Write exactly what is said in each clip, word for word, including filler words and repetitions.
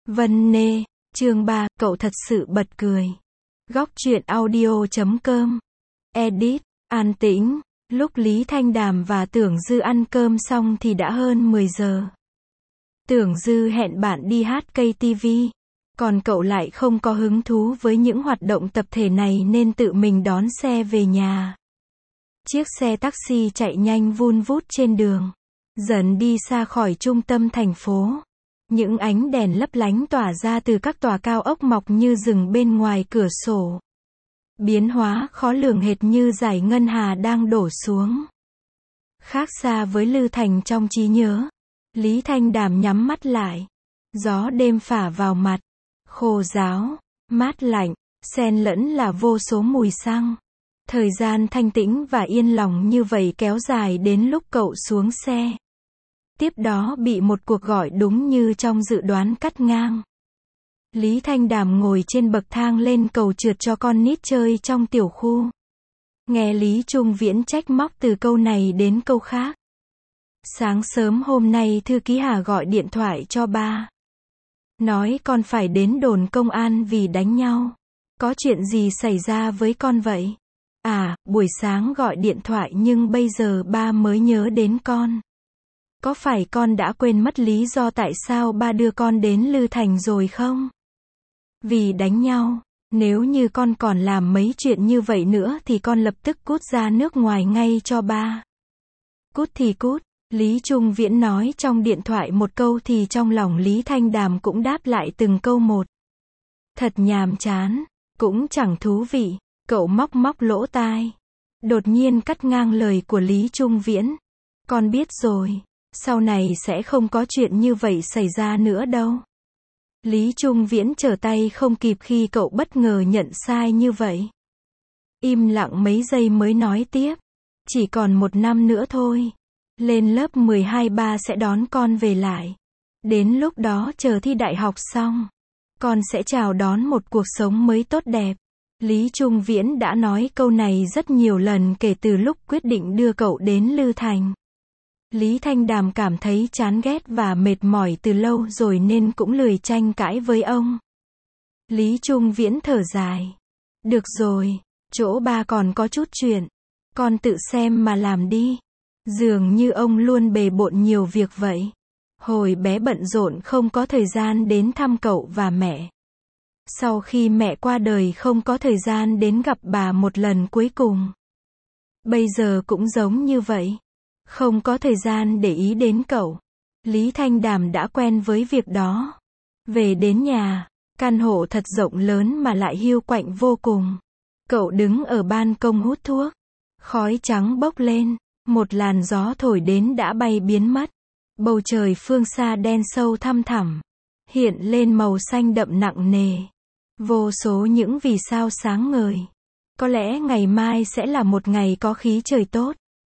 Vân Nê, chương ba, cậu thật sự bật cười. Góc truyện audio chấm com. Edit, an tĩnh, lúc Lý Thanh Đàm và Tưởng Dư ăn cơm xong thì đã hơn mười giờ. Tưởng Dư hẹn bạn đi hát ca tê vê, còn cậu lại không có hứng thú với những hoạt động tập thể này nên tự mình đón xe về nhà. Chiếc xe taxi chạy nhanh vun vút trên đường, dần đi xa khỏi trung tâm thành phố. Những ánh đèn lấp lánh tỏa ra từ các tòa cao ốc mọc như rừng bên ngoài cửa sổ. Biến hóa khó lường hệt như dải ngân hà đang đổ xuống. Khác xa với Lư Thành trong trí nhớ, Lý Thanh Đàm nhắm mắt lại. Gió đêm phả vào mặt, khô ráo, mát lạnh, xen lẫn là vô số mùi xăng. Thời gian thanh tĩnh và yên lòng như vậy kéo dài đến lúc cậu xuống xe. Tiếp đó bị một cuộc gọi đúng như trong dự đoán cắt ngang. Lý Thanh Đàm ngồi trên bậc thang lên cầu trượt cho con nít chơi trong tiểu khu. Nghe Lý Trung Viễn trách móc từ câu này đến câu khác. Sáng sớm hôm nay thư ký Hà gọi điện thoại cho ba. Nói con phải đến đồn công an vì đánh nhau. Có chuyện gì xảy ra với con vậy? À, buổi sáng gọi điện thoại nhưng bây giờ ba mới nhớ đến con. Có phải con đã quên mất lý do tại sao ba đưa con đến Lư Thành rồi không? Vì đánh nhau, nếu như con còn làm mấy chuyện như vậy nữa thì con lập tức cút ra nước ngoài ngay cho ba. Cút thì cút, Lý Trung Viễn nói trong điện thoại một câu thì trong lòng Lý Thanh Đàm cũng đáp lại từng câu một. Thật nhàm chán, cũng chẳng thú vị, cậu móc móc lỗ tai. Đột nhiên cắt ngang lời của Lý Trung Viễn. Con biết rồi. Sau này sẽ không có chuyện như vậy xảy ra nữa đâu. Lý Trung Viễn trở tay không kịp khi cậu bất ngờ nhận sai như vậy. Im lặng mấy giây mới nói tiếp. Chỉ còn một năm nữa thôi. Lên lớp mười hai ba sẽ đón con về lại. Đến lúc đó chờ thi đại học xong, con sẽ chào đón một cuộc sống mới tốt đẹp. Lý Trung Viễn đã nói câu này rất nhiều lần kể từ lúc quyết định đưa cậu đến Lư Thành. Lý Thanh Đàm cảm thấy chán ghét và mệt mỏi từ lâu rồi nên cũng lười tranh cãi với ông. Lý Trung Viễn thở dài. Được rồi, chỗ ba còn có chút chuyện. Con tự xem mà làm đi. Dường như ông luôn bề bộn nhiều việc vậy. Hồi bé bận rộn không có thời gian đến thăm cậu và mẹ. Sau khi mẹ qua đời không có thời gian đến gặp bà một lần cuối cùng. Bây giờ cũng giống như vậy. Không có thời gian để ý đến cậu. Lý Thanh Đàm đã quen với việc đó. Về đến nhà, căn hộ thật rộng lớn mà lại hiu quạnh vô cùng. Cậu đứng ở ban công hút thuốc. Khói trắng bốc lên, một làn gió thổi đến đã bay biến mất. Bầu trời phương xa đen sâu thăm thẳm, hiện lên màu xanh đậm nặng nề. Vô số những vì sao sáng ngời. Có lẽ ngày mai sẽ là một ngày có khí trời tốt.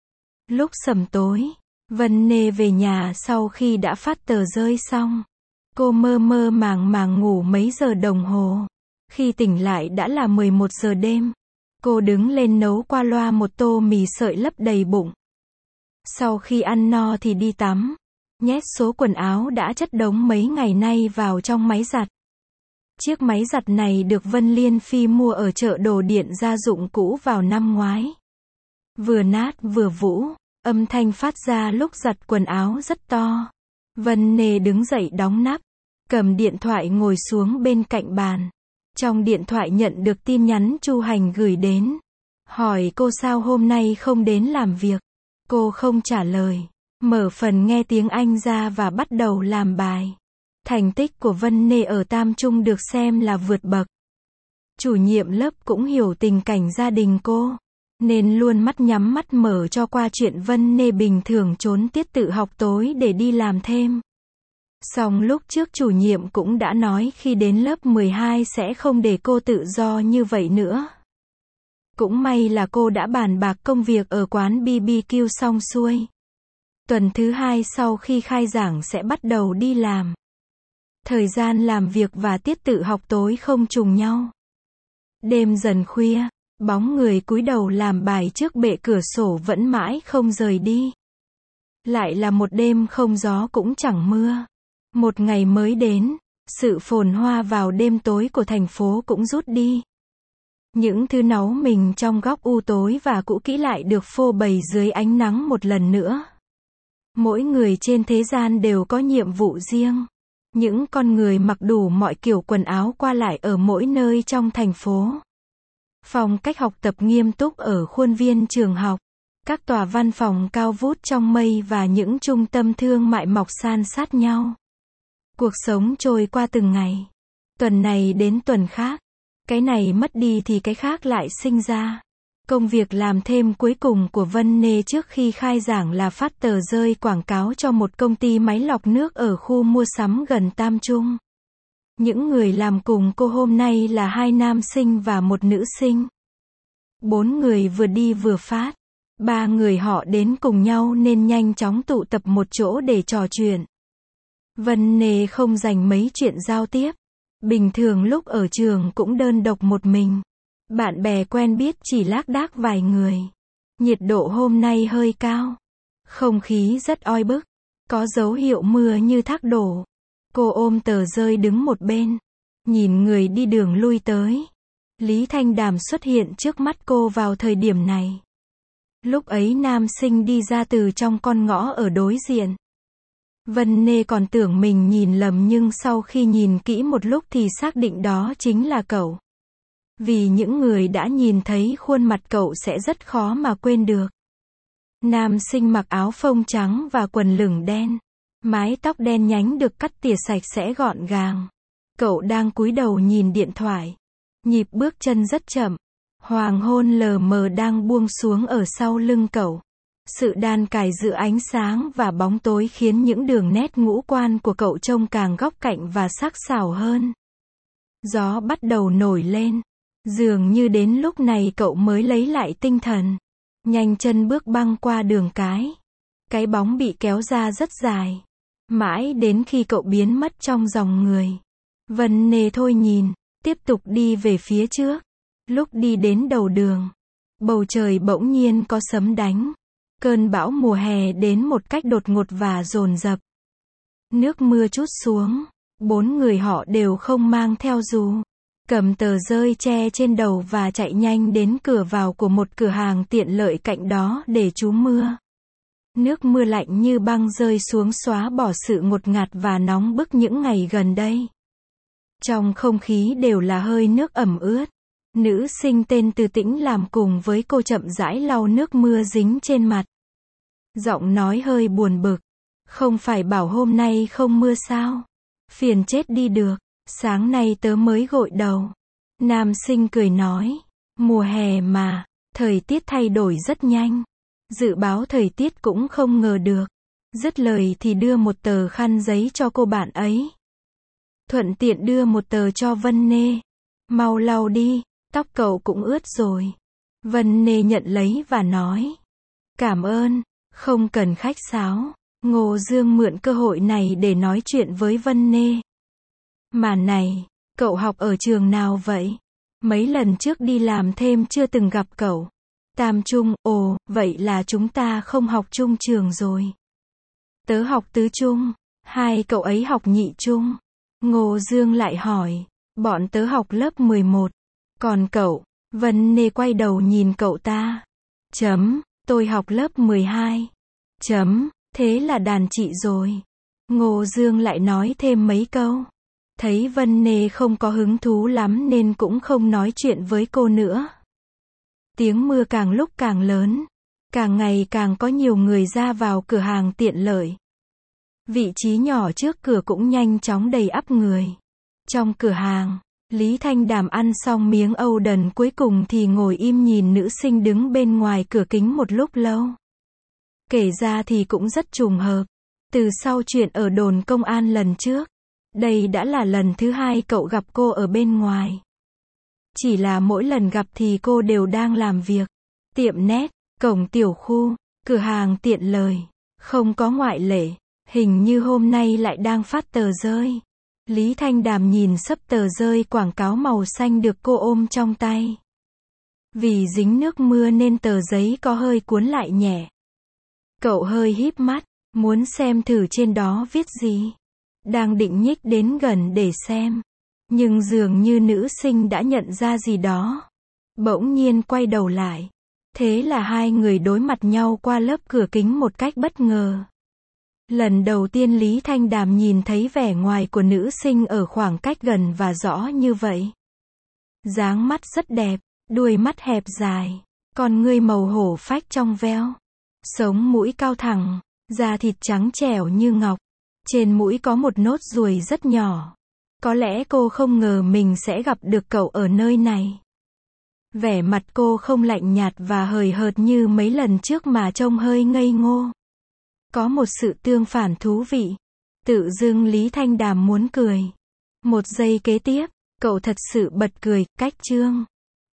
Lúc sầm tối, Vân Nê về nhà sau khi đã phát tờ rơi xong. Cô mơ mơ màng màng ngủ mấy giờ đồng hồ. Khi tỉnh lại đã là mười một giờ đêm. Cô đứng lên nấu qua loa một tô mì sợi lấp đầy bụng. Sau khi ăn no thì đi tắm. Nhét số quần áo đã chất đống mấy ngày nay vào trong máy giặt. Chiếc máy giặt này được Vân Liên Phi mua ở chợ đồ điện gia dụng cũ vào năm ngoái. Vừa nát vừa vũ, âm thanh phát ra lúc giặt quần áo rất to. Vân Nê đứng dậy đóng nắp, cầm điện thoại ngồi xuống bên cạnh bàn. Trong điện thoại nhận được tin nhắn Chu Hành gửi đến. Hỏi cô sao hôm nay không đến làm việc. Cô không trả lời. Mở phần nghe tiếng Anh ra và bắt đầu làm bài. Thành tích của Vân Nê ở Tam Trung được xem là vượt bậc. Chủ nhiệm lớp cũng hiểu tình cảnh gia đình cô, nên luôn mắt nhắm mắt mở cho qua chuyện Vân Nê bình thường trốn tiết tự học tối để đi làm thêm. Song lúc trước chủ nhiệm cũng đã nói khi đến lớp mười hai sẽ không để cô tự do như vậy nữa. Cũng may là cô đã bàn bạc công việc ở quán bê bê kiu xong xuôi. Tuần thứ hai sau khi khai giảng sẽ bắt đầu đi làm. Thời gian làm việc và tiết tự học tối không trùng nhau. Đêm dần khuya, bóng người cúi đầu làm bài trước bệ cửa sổ vẫn mãi không rời đi. Lại là một đêm không gió cũng chẳng mưa. Một ngày mới đến, Sự phồn hoa vào đêm tối của thành phố cũng rút đi. Những thứ náu mình trong góc u tối và cũ kỹ lại được phô bày dưới ánh nắng một lần nữa. Mỗi người trên thế gian đều có nhiệm vụ riêng. Những con người mặc đủ mọi kiểu quần áo qua lại ở mỗi nơi trong thành phố. Phong cách học tập nghiêm túc ở khuôn viên trường học. Các tòa văn phòng cao vút trong mây và những trung tâm thương mại mọc san sát nhau. Cuộc sống trôi qua từng ngày. Tuần này đến tuần khác. Cái này mất đi thì cái khác lại sinh ra. Công việc làm thêm cuối cùng của Vân Nê trước khi khai giảng là phát tờ rơi quảng cáo cho một công ty máy lọc nước ở khu mua sắm gần Tam Trung. Những người làm cùng cô hôm nay là hai nam sinh và một nữ sinh. Bốn người vừa đi vừa phát. Ba người họ đến cùng nhau nên nhanh chóng tụ tập một chỗ để trò chuyện. Vân Nê không dành mấy chuyện giao tiếp. Bình thường lúc ở trường cũng đơn độc một mình. Bạn bè quen biết chỉ lác đác vài người. Nhiệt độ hôm nay hơi cao. Không khí rất oi bức. Có dấu hiệu mưa như thác đổ. Cô ôm tờ rơi đứng một bên. Nhìn người đi đường lui tới. Lý Thanh Đàm xuất hiện trước mắt cô vào thời điểm này. Lúc ấy nam sinh đi ra từ trong con ngõ ở đối diện. Vân Nê còn tưởng mình nhìn lầm nhưng sau khi nhìn kỹ một lúc thì xác định đó chính là cậu. Vì những người đã nhìn thấy khuôn mặt cậu sẽ rất khó mà quên được. Nam sinh mặc áo phông trắng và quần lửng đen. Mái tóc đen nhánh được cắt tỉa sạch sẽ gọn gàng. Cậu đang cúi đầu nhìn điện thoại. Nhịp bước chân rất chậm. Hoàng hôn lờ mờ đang buông xuống ở sau lưng cậu. Sự đan cài giữa ánh sáng và bóng tối khiến những đường nét ngũ quan của cậu trông càng góc cạnh và sắc sảo hơn. Gió bắt đầu nổi lên. Dường như đến lúc này cậu mới lấy lại tinh thần. Nhanh chân bước băng qua đường cái. Cái bóng bị kéo ra rất dài. Mãi đến khi cậu biến mất trong dòng người. Vân Nê thôi nhìn, tiếp tục đi về phía trước. Lúc đi đến đầu đường, bầu trời bỗng nhiên có sấm đánh. Cơn bão mùa hè đến một cách đột ngột và dồn dập. Nước mưa trút xuống. Bốn người họ đều không mang theo dù. Cầm tờ rơi che trên đầu và chạy nhanh đến cửa vào của một cửa hàng tiện lợi cạnh đó để trú mưa. Nước mưa lạnh như băng rơi xuống xóa bỏ sự ngột ngạt và nóng bức những ngày gần đây. Trong không khí đều là hơi nước ẩm ướt. Nữ sinh tên Từ Tĩnh làm cùng với cô chậm rãi lau nước mưa dính trên mặt. Giọng nói hơi buồn bực. Không phải bảo hôm nay không mưa sao? Phiền chết đi được. Sáng nay tớ mới gội đầu. Nam sinh cười nói. Mùa hè mà, thời tiết thay đổi rất nhanh. Dự báo thời tiết cũng không ngờ được. Dứt lời thì đưa một tờ khăn giấy cho cô bạn ấy. Thuận tiện đưa một tờ cho Vân Nê. Mau lau đi, tóc cậu cũng ướt rồi. Vân Nê nhận lấy và nói. Cảm ơn, không cần khách sáo. Ngô Dương mượn cơ hội này để nói chuyện với Vân Nê. Mà này, cậu học ở trường nào vậy? Mấy lần trước đi làm thêm chưa từng gặp cậu. Tam Trung, ồ, vậy là chúng ta không học chung trường rồi. Tớ học tứ trung, hai cậu ấy học nhị trung. Ngô Dương lại hỏi, bọn tớ học lớp mười một. Còn cậu? Vân Nê quay đầu nhìn cậu ta. Chấm, tôi học lớp mười hai. Chấm, thế là đàn chị rồi. Ngô Dương lại nói thêm mấy câu. Thấy Vân Nê không có hứng thú lắm nên cũng không nói chuyện với cô nữa. Tiếng mưa càng lúc càng lớn. Càng ngày càng có nhiều người ra vào cửa hàng tiện lợi. Vị trí nhỏ trước cửa cũng nhanh chóng đầy ắp người. Trong cửa hàng, Lý Thanh Đàm ăn xong miếng Âu đần cuối cùng thì ngồi im nhìn nữ sinh đứng bên ngoài cửa kính một lúc lâu. Kể ra thì cũng rất trùng hợp. Từ sau chuyện ở đồn công an lần trước, đây đã là lần thứ hai cậu gặp cô ở bên ngoài. Chỉ là mỗi lần gặp thì cô đều đang làm việc. Tiệm nét, cổng tiểu khu, cửa hàng tiện lợi, không có ngoại lệ. Hình như hôm nay lại đang phát tờ rơi. Lý Thanh Đàm nhìn xấp tờ rơi quảng cáo màu xanh được cô ôm trong tay. Vì dính nước mưa nên tờ giấy có hơi cuốn lại nhẹ. Cậu hơi híp mắt, muốn xem thử trên đó viết gì. đang định nhích đến gần để xem. Nhưng dường như nữ sinh đã nhận ra gì đó. Bỗng nhiên quay đầu lại. Thế là hai người đối mặt nhau qua lớp cửa kính một cách bất ngờ. Lần đầu tiên Lý Thanh Đàm nhìn thấy vẻ ngoài của nữ sinh ở khoảng cách gần và rõ như vậy. Dáng mắt rất đẹp, đuôi mắt hẹp dài, con ngươi màu hổ phách trong veo, sống mũi cao thẳng, da thịt trắng trẻo như ngọc, trên mũi có một nốt ruồi rất nhỏ. Có lẽ cô không ngờ mình sẽ gặp được cậu ở nơi này. Vẻ mặt cô không lạnh nhạt và hời hợt như mấy lần trước mà trông hơi ngây ngô. Có một sự tương phản thú vị. Tự dưng Lý Thanh Đàm muốn cười. Một giây kế tiếp, cậu thật sự bật cười, cách chương.